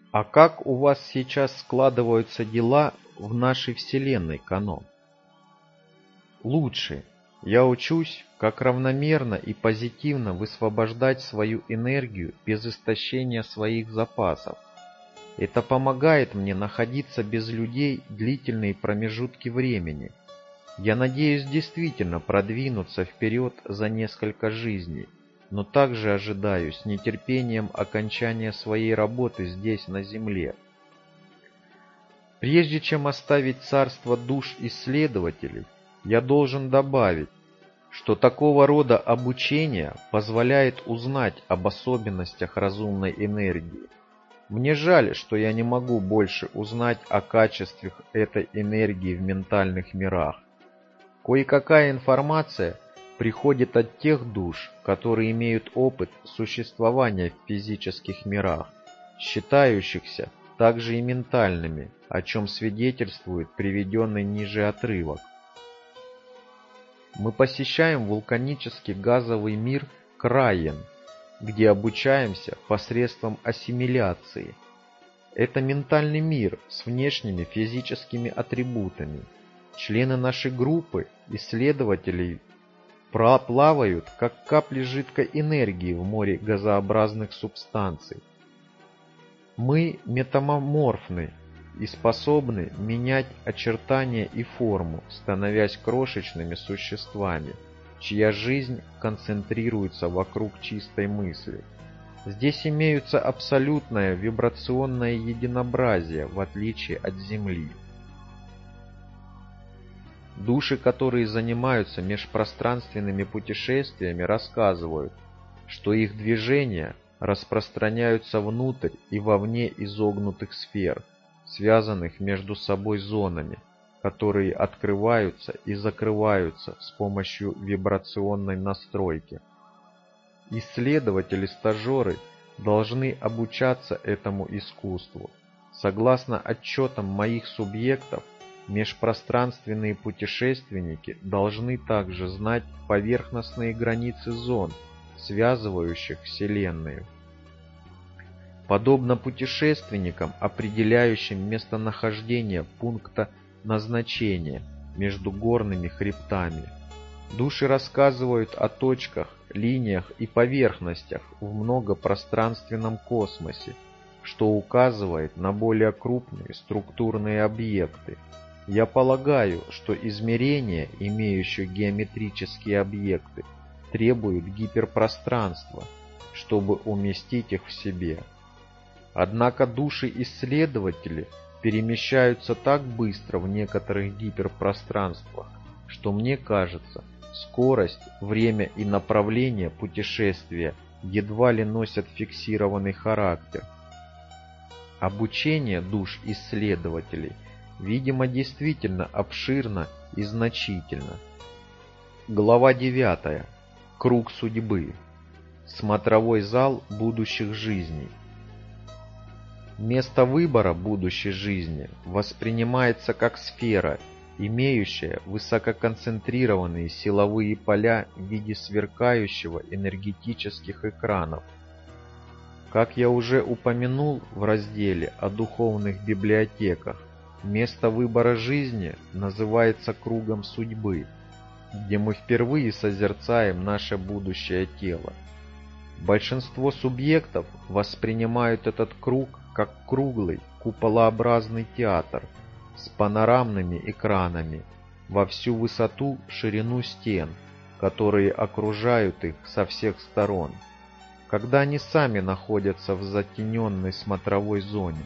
А как у вас сейчас складываются дела в нашей Вселенной, Канон? Лучше. Я учусь, как равномерно и позитивно высвобождать свою энергию без истощения своих запасов. Это помогает мне находиться без людей длительные промежутки времени. Я надеюсь действительно продвинуться вперед за несколько жизней, но также ожидаю с нетерпением окончания своей работы здесь, на Земле. Прежде чем оставить царство душ исследователей, я должен добавить, что такого рода обучение позволяет узнать об особенностях разумной энергии. Мне жаль, что я не могу больше узнать о качествах этой энергии в ментальных мирах. Кое-какая информация приходит от тех душ, которые имеют опыт существования в физических мирах, считающихся также и ментальными, о чем свидетельствует приведенный ниже отрывок. Мы посещаем вулканический газовый мир Краен, где обучаемся посредством ассимиляции. Это ментальный мир с внешними физическими атрибутами. Члены нашей группы исследователей плавают, как капли жидкой энергии в море газообразных субстанций. Мы метаморфны и способны менять очертания и форму, становясь крошечными существами, чья жизнь концентрируется вокруг чистой мысли. Здесь имеются абсолютное вибрационное единообразие, в отличие от Земли. Души, которые занимаются межпространственными путешествиями, рассказывают, что их движения распространяются внутрь и вовне изогнутых сфер, связанных между собой зонами, которые открываются и закрываются с помощью вибрационной настройки. Исследователи-стажеры должны обучаться этому искусству. Согласно отчетам моих субъектов, межпространственные путешественники должны также знать поверхностные границы зон, связывающих Вселенную. Подобно путешественникам, определяющим местонахождение пункта назначения между горными хребтами, души рассказывают о точках, линиях и поверхностях в многопространственном космосе, что указывает на более крупные структурные объекты. Я полагаю, что измерения, имеющие геометрические объекты, требуют гиперпространства, чтобы уместить их в себе. Однако души-исследователи перемещаются так быстро в некоторых гиперпространствах, что мне кажется, скорость, время и направление путешествия едва ли носят фиксированный характер. Обучение душ-исследователей, видимо, действительно обширно и значительно. Глава 9. Круг судьбы. Смотровой зал будущих жизней. Место выбора будущей жизни воспринимается как сфера, имеющая высококонцентрированные силовые поля в виде сверкающего энергетических экранов. Как я уже упомянул в разделе о духовных библиотеках, место выбора жизни называется кругом судьбы, где мы впервые созерцаем наше будущее тело. Большинство субъектов воспринимают этот круг как круглый, куполообразный театр с панорамными экранами во всю высоту, ширину стен, которые окружают их со всех сторон, когда они сами находятся в затененной смотровой зоне.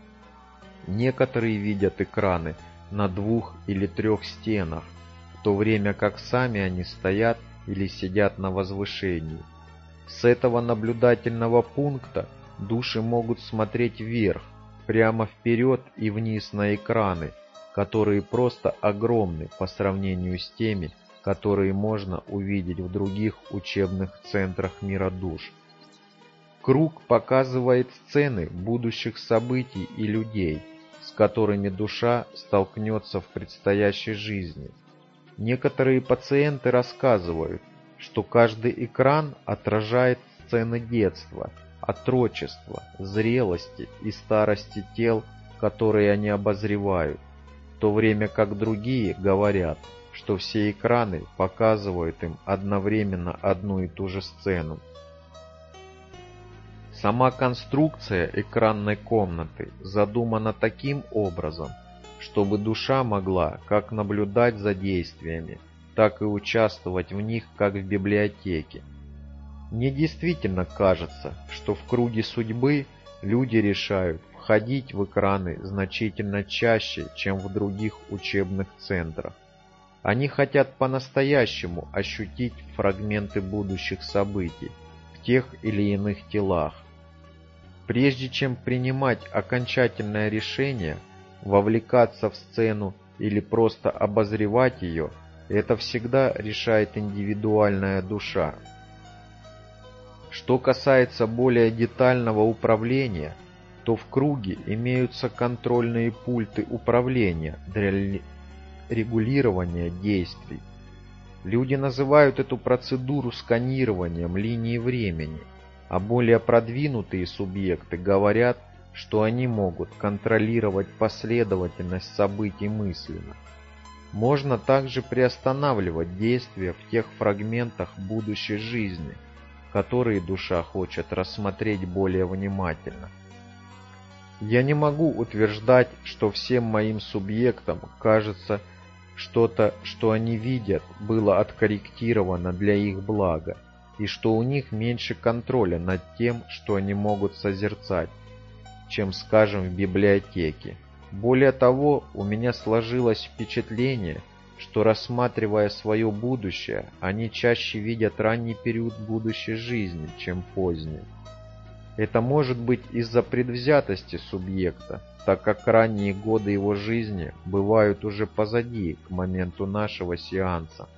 Некоторые видят экраны на 2 или 3 стенах, в то время как сами они стоят или сидят на возвышении. С этого наблюдательного пункта души могут смотреть вверх, прямо вперед и вниз на экраны, которые просто огромны по сравнению с теми, которые можно увидеть в других учебных центрах мира душ. Круг показывает сцены будущих событий и людей, с которыми душа столкнется в предстоящей жизни. Некоторые пациенты рассказывают, что каждый экран отражает сцены детства, отрочества, зрелости и старости тел, которые они обозревают, в то время как другие говорят, что все экраны показывают им одновременно одну и ту же сцену. Сама конструкция экранной комнаты задумана таким образом, чтобы душа могла как наблюдать за действиями, так и участвовать в них, как в библиотеке. Мне действительно кажется, что в круге судьбы люди решают входить в экраны значительно чаще, чем в других учебных центрах. Они хотят по-настоящему ощутить фрагменты будущих событий в тех или иных телах. Прежде чем принимать окончательное решение, вовлекаться в сцену или просто обозревать ее, это всегда решает индивидуальная душа. Что касается более детального управления, то в круге имеются контрольные пульты управления для регулирования действий. Люди называют эту процедуру сканированием линии времени, а более продвинутые субъекты говорят, что они могут контролировать последовательность событий мысленно. Можно также приостанавливать действия в тех фрагментах будущей жизни, которые душа хочет рассмотреть более внимательно. Я не могу утверждать, что всем моим субъектам кажется, что-то, что они видят, было откорректировано для их блага, и что у них меньше контроля над тем, что они могут созерцать, чем, скажем, в библиотеке. Более того, у меня сложилось впечатление, что, рассматривая свое будущее, они чаще видят ранний период будущей жизни, чем поздний. Это может быть из-за предвзятости субъекта, так как ранние годы его жизни бывают уже позади к моменту нашего сеанса.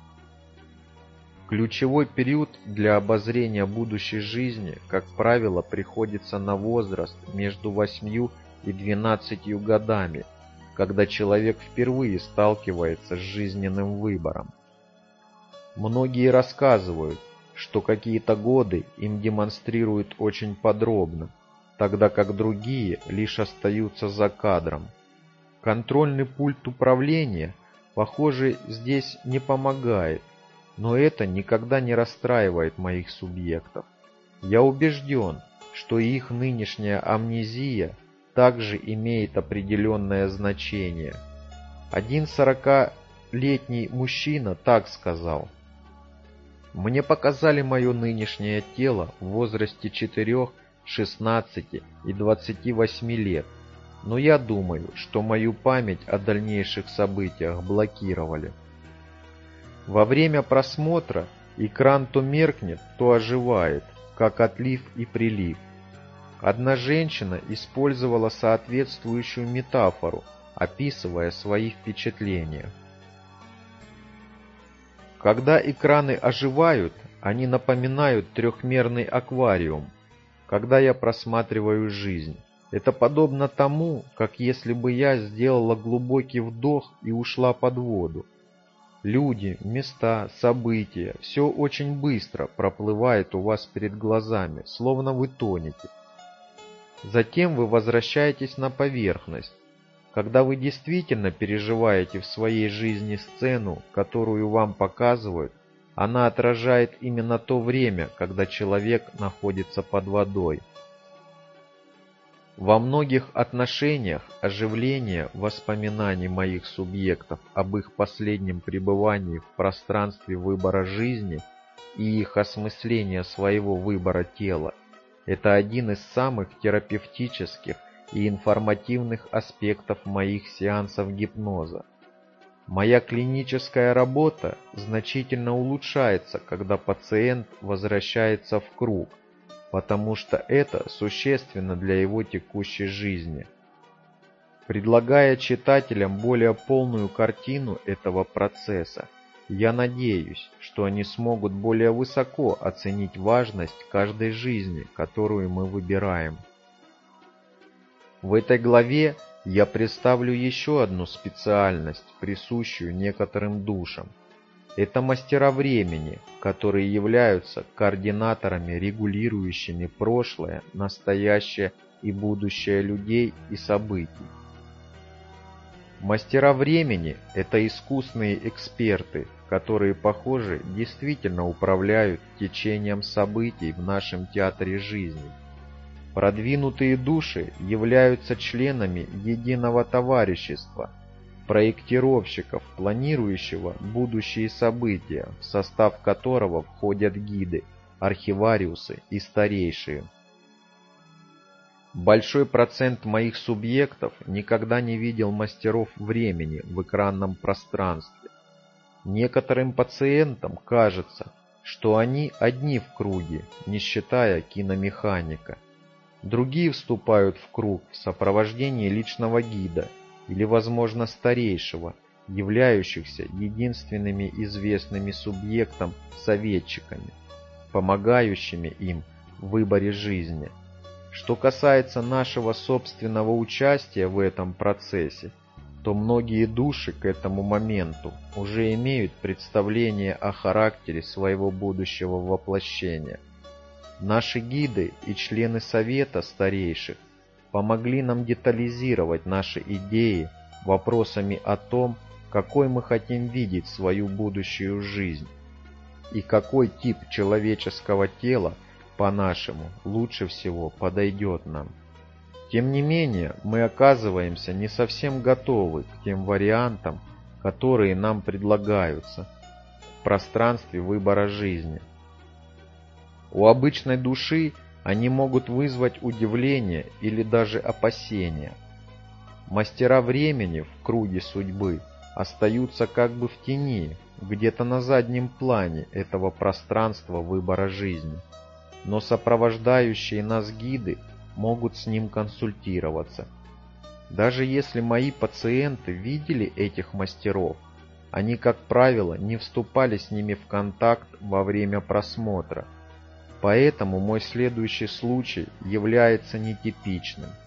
Ключевой период для обозрения будущей жизни, как правило, приходится на возраст между 8 и 12 годами, когда человек впервые сталкивается с жизненным выбором. Многие рассказывают, что какие-то годы им демонстрируют очень подробно, тогда как другие лишь остаются за кадром. Контрольный пульт управления, похоже, здесь не помогает, но это никогда не расстраивает моих субъектов. Я убежден, что их нынешняя амнезия также имеет определенное значение. Один 40-летний мужчина так сказал: «Мне показали мое нынешнее тело в возрасте 4, 16 и 28 лет, но я думаю, что мою память о дальнейших событиях блокировали». Во время просмотра экран то меркнет, то оживает, как отлив и прилив. Одна женщина использовала соответствующую метафору, описывая свои впечатления. Когда экраны оживают, они напоминают трехмерный аквариум. Когда я просматриваю жизнь, это подобно тому, как если бы я сделала глубокий вдох и ушла под воду. Люди, места, события – все очень быстро проплывает у вас перед глазами, словно вы тонете. Затем вы возвращаетесь на поверхность. Когда вы действительно переживаете в своей жизни сцену, которую вам показывают, она отражает именно то время, когда человек находится под водой. Во многих отношениях оживление воспоминаний моих субъектов об их последнем пребывании в пространстве выбора жизни и их осмысление своего выбора тела – это один из самых терапевтических и информативных аспектов моих сеансов гипноза. Моя клиническая работа значительно улучшается, когда пациент возвращается в круг, потому что это существенно для его текущей жизни. Предлагая читателям более полную картину этого процесса, я надеюсь, что они смогут более высоко оценить важность каждой жизни, которую мы выбираем. В этой главе я представлю еще одну специальность, присущую некоторым душам. Это мастера времени, которые являются координаторами, регулирующими прошлое, настоящее и будущее людей и событий. Мастера времени – это искусные эксперты, которые, похоже, действительно управляют течением событий в нашем театре жизни. Продвинутые души являются членами единого товарищества, проектировщиков, планирующего будущие события, в состав которого входят гиды, архивариусы и старейшие. Большой процент моих субъектов никогда не видел мастеров времени в экранном пространстве. Некоторым пациентам кажется, что они одни в круге, не считая киномеханика. Другие вступают в круг в сопровождении личного гида или, возможно, старейшего, являющихся единственными известными субъектам советчиками, помогающими им в выборе жизни. Что касается нашего собственного участия в этом процессе, то многие души к этому моменту уже имеют представление о характере своего будущего воплощения. Наши гиды и члены Совета Старейших помогли нам детализировать наши идеи вопросами о том, какой мы хотим видеть свою будущую жизнь и какой тип человеческого тела, по-нашему, лучше всего подойдет нам. Тем не менее, мы оказываемся не совсем готовы к тем вариантам, которые нам предлагаются в пространстве выбора жизни. У обычной души они могут вызвать удивление или даже опасение. Мастера времени в круге судьбы остаются как бы в тени, где-то на заднем плане этого пространства выбора жизни. Но сопровождающие нас гиды могут с ним консультироваться. Даже если мои пациенты видели этих мастеров, они, как правило, не вступали с ними в контакт во время просмотра. Поэтому мой следующий случай является нетипичным.